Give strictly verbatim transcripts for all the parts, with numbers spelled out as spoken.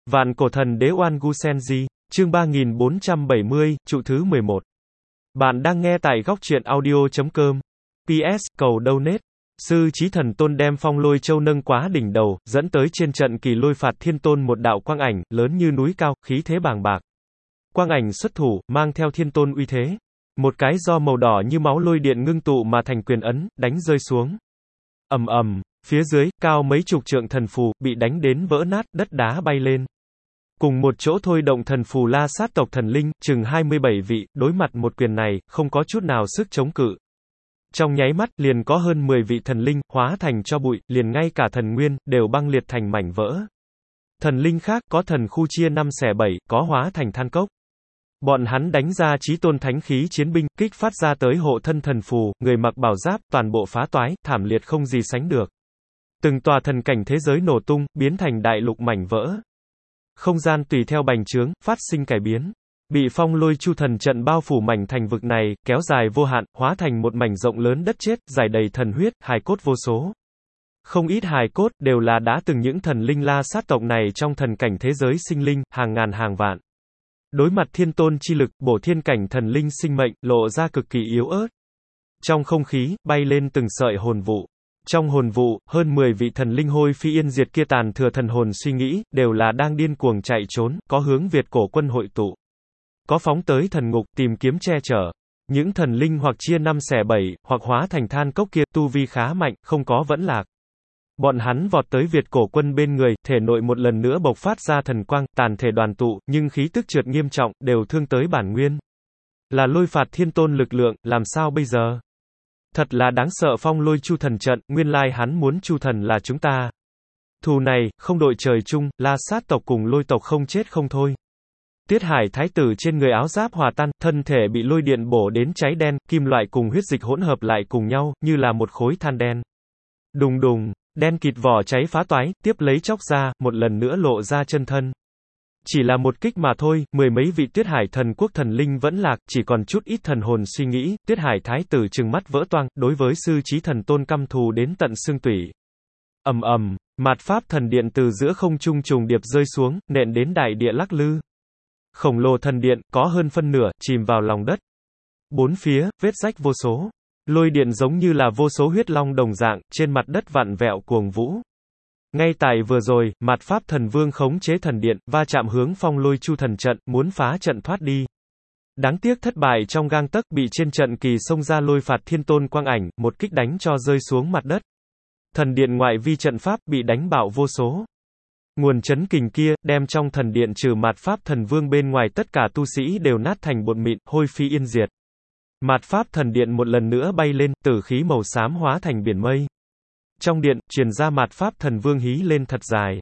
Vạn cổ thần đế Oan Gu Senji, chương ba nghìn bốn trăm bảy mươi, trụ thứ mười một. Bạn đang nghe tại góc truyện audio chấm com. pê ét, cầu donate. Sư Chí Thần Tôn đem Phong Lôi Châu nâng quá đỉnh đầu, dẫn tới trên trận kỳ lôi phạt thiên tôn một đạo quang ảnh, lớn như núi cao, khí thế bàng bạc. Quang ảnh xuất thủ, mang theo thiên tôn uy thế. Một cái do màu đỏ như máu lôi điện ngưng tụ mà thành quyền ấn, đánh rơi xuống. Ầm ầm, phía dưới, cao mấy chục trượng thần phù, bị đánh đến vỡ nát, đất đá bay lên. Cùng một chỗ thôi động thần phù La Sát tộc thần linh, chừng hai mươi bảy vị, đối mặt một quyền này, không có chút nào sức chống cự. Trong nháy mắt, liền có hơn mười vị thần linh, hóa thành cho bụi, liền ngay cả thần nguyên, đều băng liệt thành mảnh vỡ. Thần linh khác, có thần khu chia năm xẻ bảy, có hóa thành than cốc. Bọn hắn đánh ra chí tôn thánh khí chiến binh, kích phát ra tới hộ thân thần phù, người mặc bảo giáp, toàn bộ phá toái, thảm liệt không gì sánh được. Từng tòa thần cảnh thế giới nổ tung, biến thành đại lục mảnh vỡ. Không gian tùy theo bành trướng, phát sinh cải biến. Bị Phong Lôi Chu thần trận bao phủ mảnh thành vực này, kéo dài vô hạn, hóa thành một mảnh rộng lớn đất chết, dài đầy thần huyết, hài cốt vô số. Không ít hài cốt, đều là đã từng những thần linh La Sát tộc này trong thần cảnh thế giới sinh linh, hàng ngàn hàng vạn. Đối mặt thiên tôn chi lực, bổ thiên cảnh thần linh sinh mệnh, lộ ra cực kỳ yếu ớt. Trong không khí, bay lên từng sợi hồn vụ. Trong hồn vụ, hơn mười vị thần linh hôi phi yên diệt kia tàn thừa thần hồn suy nghĩ, đều là đang điên cuồng chạy trốn, có hướng Việt cổ quân hội tụ. Có phóng tới thần ngục, tìm kiếm che chở. Những thần linh hoặc chia năm xẻ bảy, hoặc hóa thành than cốc kia, tu vi khá mạnh, không có vẫn lạc. Bọn hắn vọt tới Việt cổ quân bên người, thể nội một lần nữa bộc phát ra thần quang, tàn thể đoàn tụ, nhưng khí tức trượt nghiêm trọng, đều thương tới bản nguyên. Là lôi phạt thiên tôn lực lượng, làm sao bây giờ? Thật là đáng sợ. Phong Lôi Chu thần trận, nguyên lai hắn muốn Chu thần là chúng ta. Thù này, không đội trời chung, La Sát tộc cùng lôi tộc không chết không thôi. Tiết Hải thái tử trên người áo giáp hòa tan, thân thể bị lôi điện bổ đến cháy đen, kim loại cùng huyết dịch hỗn hợp lại cùng nhau, như là một khối than đen. Đùng đùng, đen kịt vỏ cháy phá toái, tiếp lấy chóc ra, một lần nữa lộ ra chân thân. Chỉ là một kích mà thôi, mười mấy vị Tiết Hải thần quốc thần linh vẫn lạc, chỉ còn chút ít thần hồn suy nghĩ, Tiết Hải thái tử trừng mắt vỡ toang, đối với Sư Chí Thần Tôn căm thù đến tận xương tủy. Ầm ầm, mạt pháp thần điện từ giữa không trung trùng điệp rơi xuống, nện đến đại địa lắc lư. Khổng lồ thần điện, có hơn phân nửa, chìm vào lòng đất. Bốn phía, vết rách vô số. Lôi điện giống như là vô số huyết long đồng dạng, trên mặt đất vặn vẹo cuồng vũ. Ngay tại vừa rồi, mạt pháp thần vương khống chế thần điện, va chạm hướng Phong Lôi Chu thần trận, muốn phá trận thoát đi. Đáng tiếc thất bại trong gang tấc, bị trên trận kỳ xông ra lôi phạt thiên tôn quang ảnh, một kích đánh cho rơi xuống mặt đất. Thần điện ngoại vi trận pháp bị đánh bạo vô số. Nguồn chấn kình kia, đem trong thần điện trừ mạt pháp thần vương bên ngoài tất cả tu sĩ đều nát thành bột mịn, hôi phi yên diệt. Mạt pháp thần điện một lần nữa bay lên, tử khí màu xám hóa thành biển mây. Trong điện, truyền ra mạt pháp thần vương hí lên thật dài.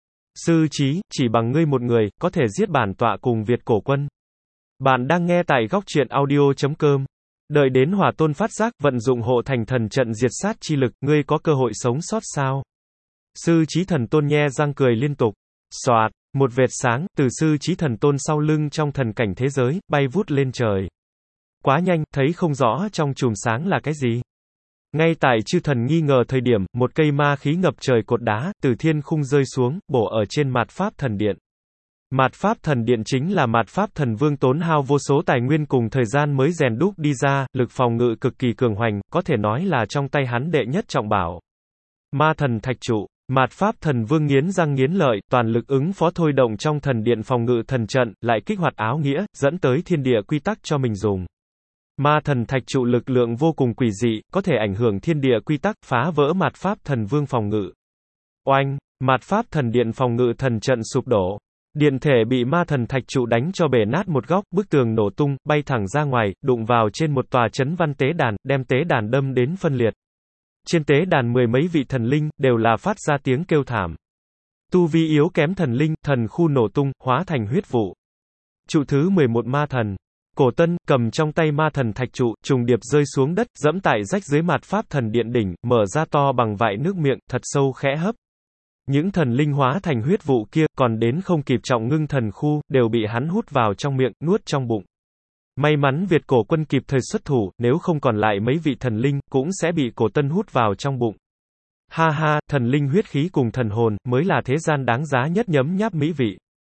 Sư Chí, chỉ bằng ngươi một người, có thể giết bản tọa cùng Việt cổ quân. Bạn đang nghe tại góc truyện audio chấm com. Đợi đến Hỏa Tôn phát giác, vận dụng hộ thành thần trận diệt sát chi lực, ngươi có cơ hội sống sót sao? Sư Chí Thần Tôn nhe răng cười liên tục. Xoạt, một vệt sáng, từ Sư Chí Thần Tôn sau lưng trong thần cảnh thế giới, bay vút lên trời. Quá nhanh, thấy không rõ trong chùm sáng là cái gì. Ngay tại chư thần nghi ngờ thời điểm, một cây ma khí ngập trời cột đá, từ thiên khung rơi xuống, bổ ở trên mạt pháp thần điện. Mạt pháp thần điện chính là mạt pháp thần vương tốn hao vô số tài nguyên cùng thời gian mới rèn đúc đi ra, lực phòng ngự cực kỳ cường hoành, có thể nói là trong tay hắn đệ nhất trọng bảo. Ma thần thạch trụ. Mạt pháp thần vương nghiến răng nghiến lợi, toàn lực ứng phó thôi động trong thần điện phòng ngự thần trận, lại kích hoạt áo nghĩa, dẫn tới thiên địa quy tắc cho mình dùng. Ma thần thạch trụ lực lượng vô cùng quỷ dị, có thể ảnh hưởng thiên địa quy tắc, phá vỡ mạt pháp thần vương phòng ngự. Oanh, mạt pháp thần điện phòng ngự thần trận sụp đổ. Điện thể bị ma thần thạch trụ đánh cho bể nát một góc, bức tường nổ tung, bay thẳng ra ngoài, đụng vào trên một tòa chấn văn tế đàn, đem tế đàn đâm đến phân liệt. Trên tế đàn mười mấy vị thần linh, đều là phát ra tiếng kêu thảm. Tu vi yếu kém thần linh, thần khu nổ tung, hóa thành huyết vụ. Trụ thứ mười một ma thần. Cổ Tân, cầm trong tay ma thần thạch trụ, trùng điệp rơi xuống đất, dẫm tại rách dưới mạt pháp thần điện đỉnh, mở ra to bằng vại nước miệng, thật sâu khẽ hấp. Những thần linh hóa thành huyết vụ kia, còn đến không kịp trọng ngưng thần khu, đều bị hắn hút vào trong miệng, nuốt trong bụng. May mắn Việt cổ quân kịp thời xuất thủ, nếu không còn lại mấy vị thần linh, cũng sẽ bị Cổ Tân hút vào trong bụng. Ha ha, thần linh huyết khí cùng thần hồn, mới là thế gian đáng giá nhất nhấm nháp mỹ vị.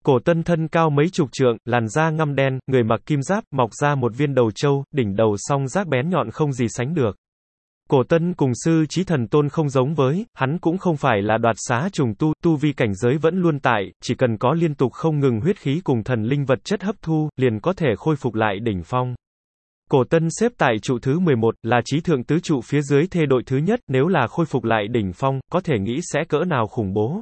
Cổ Tân thân cao mấy chục trượng, làn da ngăm đen, người mặc kim giáp, mọc ra một viên đầu trâu, đỉnh đầu song giác bén nhọn không gì sánh được. Cổ Tân cùng sư Chí Thần Tôn không giống với, hắn cũng không phải là đoạt xá trùng tu, tu vi cảnh giới vẫn luôn tại, chỉ cần có liên tục không ngừng huyết khí cùng thần linh vật chất hấp thu, liền có thể khôi phục lại đỉnh phong. Cổ Tân xếp tại trụ thứ mười một, là chí thượng tứ trụ phía dưới thê đội thứ nhất, nếu là khôi phục lại đỉnh phong, có thể nghĩ sẽ cỡ nào khủng bố.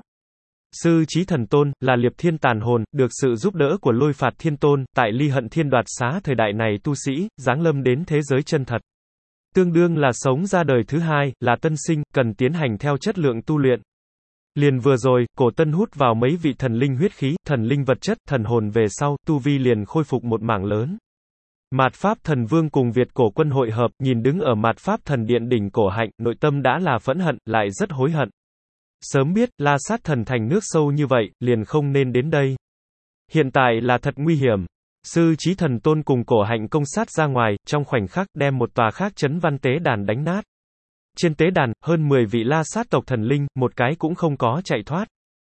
Sư Chí Thần Tôn, là liệp thiên tàn hồn, được sự giúp đỡ của Lôi Phạt Thiên Tôn, tại ly hận thiên đoạt xá thời đại này tu sĩ, giáng lâm đến thế giới chân thật. Tương đương là sống ra đời thứ hai, là tân sinh, cần tiến hành theo chất lượng tu luyện. Liền vừa rồi, Cổ Tân hút vào mấy vị thần linh huyết khí, thần linh vật chất, thần hồn về sau, tu vi liền khôi phục một mảng lớn. Mạt Pháp Thần Vương cùng Việt Cổ Quân hội hợp, nhìn đứng ở Mạt Pháp Thần Điện đỉnh Cổ Hạnh, nội tâm đã là phẫn hận, lại rất hối hận. Sớm biết, La Sát Thần Thành nước sâu như vậy, liền không nên đến đây. Hiện tại là thật nguy hiểm. Sư Chí Thần Tôn cùng Cổ Hạnh công sát ra ngoài, trong khoảnh khắc đem một tòa khác chấn văn tế đàn đánh nát. Trên tế đàn, hơn mười vị La Sát tộc thần linh, một cái cũng không có chạy thoát.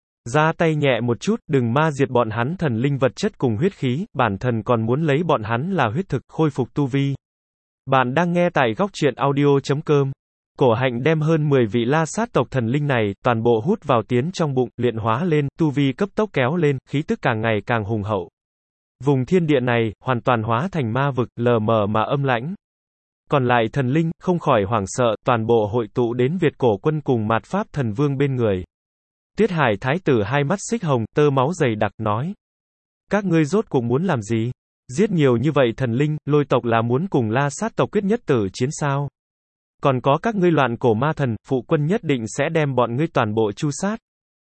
Ra tay nhẹ một chút, đừng ma diệt bọn hắn thần linh vật chất cùng huyết khí, bản thần còn muốn lấy bọn hắn là huyết thực, khôi phục tu vi. Bạn đang nghe tại góc truyện audio chấm com. Cổ Hạnh đem hơn mười vị La Sát tộc thần linh này, toàn bộ hút vào tiến trong bụng, luyện hóa lên, tu vi cấp tốc kéo lên, khí tức càng ngày càng hùng hậu. Vùng thiên địa này, hoàn toàn hóa thành ma vực, lờ mờ mà âm lãnh. Còn lại thần linh, không khỏi hoảng sợ, toàn bộ hội tụ đến Việt Cổ Quân cùng Mạt Pháp Thần Vương bên người. Tuyết Hải Thái tử hai mắt xích hồng, tơ máu dày đặc, nói. Các ngươi rốt cuộc muốn làm gì? Giết nhiều như vậy thần linh, Lôi tộc là muốn cùng La Sát tộc quyết nhất tử chiến sao? Còn có các ngươi loạn cổ ma thần, phụ quân nhất định sẽ đem bọn ngươi toàn bộ chu sát.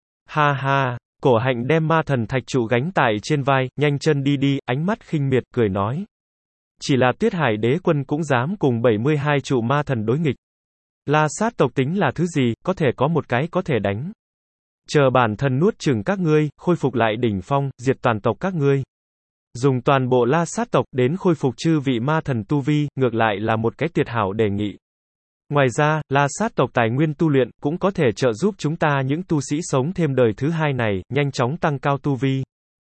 Ha ha, Cổ Hạnh đem ma thần thạch trụ gánh tại trên vai, nhanh chân đi đi, ánh mắt khinh miệt, cười nói. Chỉ là Tuyết Hải đế quân cũng dám cùng bảy mươi hai trụ ma thần đối nghịch. La Sát tộc tính là thứ gì, có thể có một cái có thể đánh. Chờ bản thần nuốt chửng các ngươi, khôi phục lại đỉnh phong, diệt toàn tộc các ngươi. Dùng toàn bộ La Sát tộc, đến khôi phục chư vị ma thần tu vi, ngược lại là một cái tuyệt hảo đề nghị. Ngoài ra, La Sát tộc tài nguyên tu luyện, cũng có thể trợ giúp chúng ta những tu sĩ sống thêm đời thứ hai này, nhanh chóng tăng cao tu vi.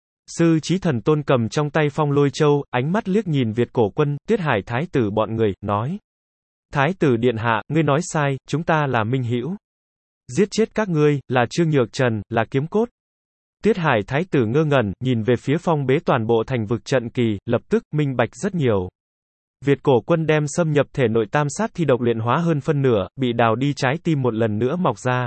Sư Chí Thần Tôn cầm trong tay Phong Lôi Châu, ánh mắt liếc nhìn Việt Cổ Quân, Tuyết Hải Thái tử bọn người, nói. Thái tử điện hạ, ngươi nói sai, chúng ta là minh hữu. Giết chết các ngươi, là Trương Nhược Trần, là Kiếm Cốt. Tuyết Hải Thái tử ngơ ngẩn, nhìn về phía phong bế toàn bộ thành vực trận kỳ, lập tức, minh bạch rất nhiều. Việt Cổ Quân đem xâm nhập thể nội tam sát thi độc luyện hóa hơn phân nửa, bị đào đi trái tim một lần nữa mọc ra.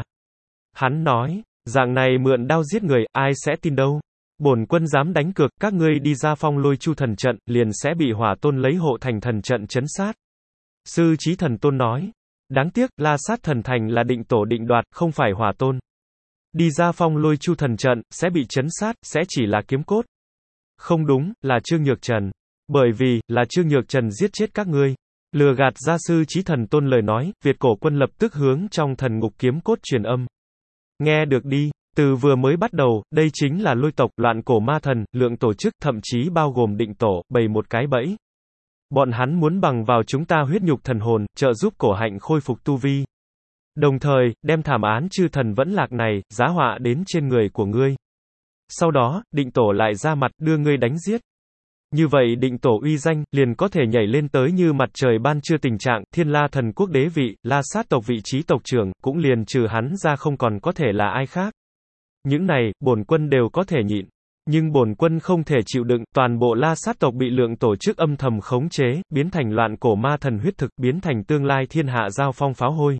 Hắn nói, dạng này mượn đao giết người, ai sẽ tin đâu. Bổn quân dám đánh cược, các ngươi đi ra Phong Lôi Chu thần trận, liền sẽ bị Hỏa Tôn lấy hộ thành thần trận chấn sát. Sư Chí Thần Tôn nói, đáng tiếc, La Sát thần thành là định tổ định đoạt, không phải Hỏa Tôn. Đi ra Phong Lôi Chu thần trận, sẽ bị chấn sát, sẽ chỉ là Kiếm Cốt. Không đúng, là Trương Nhược Trần. Bởi vì, là Trương Nhược Trần giết chết các ngươi. Lừa gạt ra Sư Chí Thần Tôn lời nói, Việt Cổ Quân lập tức hướng trong thần ngục Kiếm Cốt truyền âm. Nghe được đi, từ vừa mới bắt đầu, đây chính là Lôi tộc, loạn cổ ma thần, lượng tổ chức, thậm chí bao gồm định tổ, bày một cái bẫy. Bọn hắn muốn bằng vào chúng ta huyết nhục thần hồn, trợ giúp Cổ Hạnh khôi phục tu vi. Đồng thời, đem thảm án chư thần vẫn lạc này, giá họa đến trên người của ngươi. Sau đó, định tổ lại ra mặt, đưa ngươi đánh giết. Như vậy định tổ uy danh, liền có thể nhảy lên tới như mặt trời ban trưa tình trạng, Thiên La thần quốc đế vị, La Sát tộc vị trí tộc trưởng, cũng liền trừ hắn ra không còn có thể là ai khác. Những này, bổn quân đều có thể nhịn. Nhưng bổn quân không thể chịu đựng, toàn bộ La Sát tộc bị lượng tổ chức âm thầm khống chế, biến thành loạn cổ ma thần huyết thực, biến thành tương lai thiên hạ giao phong pháo hôi.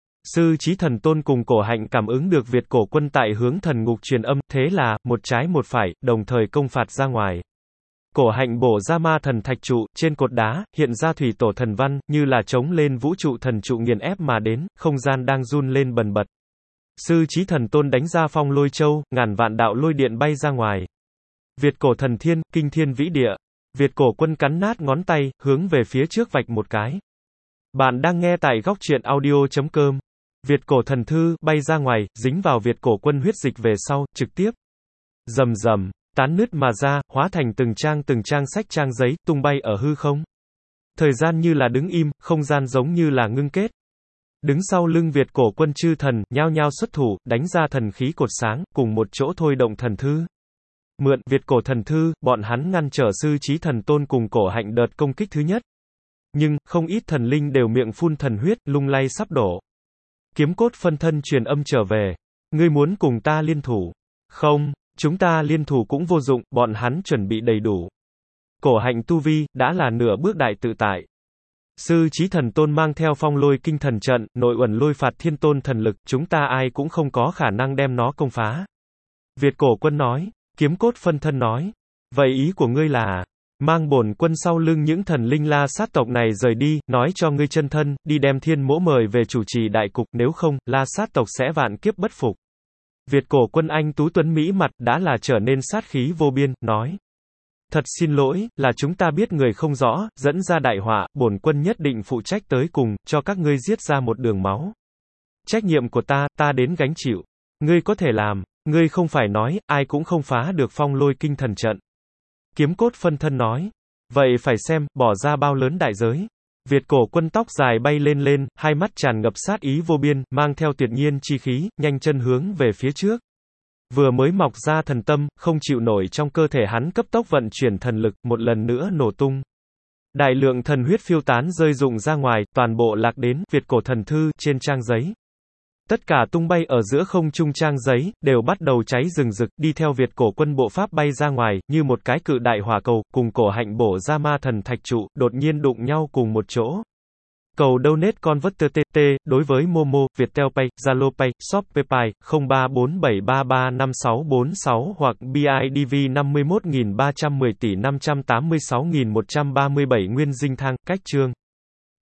Sư Chí Thần Tôn cùng Cổ Hạnh cảm ứng được Việt Cổ Quân tại hướng thần ngục truyền âm, thế là, một trái một phải, đồng thời công phạt ra ngoài. Cổ Hạnh bổ ra ma thần thạch trụ, trên cột đá, hiện ra thủy tổ thần văn, như là chống lên vũ trụ thần trụ nghiền ép mà đến, không gian đang run lên bần bật. Sư Chí Thần Tôn đánh ra Phong Lôi Châu, ngàn vạn đạo lôi điện bay ra ngoài. Việt Cổ Thần Thiên, kinh thiên vĩ địa. Việt Cổ Quân cắn nát ngón tay, hướng về phía trước vạch một cái. Bạn đang nghe tại góc truyện audio chấm com. Việt Cổ Thần Thư, bay ra ngoài, dính vào Việt Cổ Quân huyết dịch về sau, trực tiếp. Rầm rầm, tán nứt mà ra, hóa thành từng trang từng trang sách trang giấy, tung bay ở hư không. Thời gian như là đứng im, không gian giống như là ngưng kết. Đứng sau lưng Việt Cổ Quân chư thần, nhao nhao xuất thủ, đánh ra thần khí cột sáng, cùng một chỗ thôi động thần thư. mượn, Việt cổ thần thư, bọn hắn ngăn trở sư trí thần tôn cùng cổ hạnh đợt công kích thứ nhất. Nhưng, không ít thần linh đều miệng phun thần huyết, lung lay sắp đổ. Kiếm cốt phân thân truyền âm trở về. Ngươi muốn cùng ta liên thủ? Không, chúng ta liên thủ cũng vô dụng, bọn hắn chuẩn bị đầy đủ. Cổ hạnh tu vi, đã là nửa bước đại tự tại. Sư trí thần tôn mang theo phong lôi kinh thần trận, nội uẩn lôi phạt thiên tôn thần lực, chúng ta ai cũng không có khả năng đem nó công phá. Việt cổ quân nói, kiếm cốt phân thân nói. Vậy ý của ngươi là, mang bổn quân sau lưng những thần linh la sát tộc này rời đi, nói cho ngươi chân thân, đi đem thiên mỗ mời về chủ trì đại cục, nếu không, la sát tộc sẽ vạn kiếp bất phục. Việt cổ quân anh tú tuấn mỹ mặt, đã là trở nên sát khí vô biên, nói. Thật xin lỗi, là chúng ta biết người không rõ, dẫn ra đại họa, bổn quân nhất định phụ trách tới cùng, cho các ngươi giết ra một đường máu. Trách nhiệm của ta, ta đến gánh chịu. Ngươi có thể làm, ngươi không phải nói, ai cũng không phá được phong lôi kinh thần trận. Kiếm cốt phân thân nói. Vậy phải xem, bỏ ra bao lớn đại giới. Việt cổ quân tóc dài bay lên lên, hai mắt tràn ngập sát ý vô biên, mang theo tuyệt nhiên chi khí, nhanh chân hướng về phía trước. Vừa mới mọc ra thần tâm, không chịu nổi trong cơ thể hắn cấp tốc vận chuyển thần lực, một lần nữa nổ tung. Đại lượng thần huyết phiêu tán rơi rụng ra ngoài, toàn bộ lạc đến Việt cổ thần thư trên trang giấy. Tất cả tung bay ở giữa không trung trang giấy, đều bắt đầu cháy rừng rực, đi theo Việt cổ quân bộ pháp bay ra ngoài, như một cái cự đại hỏa cầu, cùng cổ hạnh bổ ra ma thần thạch trụ, đột nhiên đụng nhau cùng một chỗ. Cầu donate converter tê tê, đối với Momo, Viettel Pay, Zalo Pay, Shopee Pay, không ba bốn bảy ba ba năm sáu bốn sáu hoặc bê i đê vê năm mươi mốt nghìn ba trăm mười tỷ năm trăm tám mươi sáu nghìn một trăm ba mươi bảy Nguyên Dinh Thang, cách chương.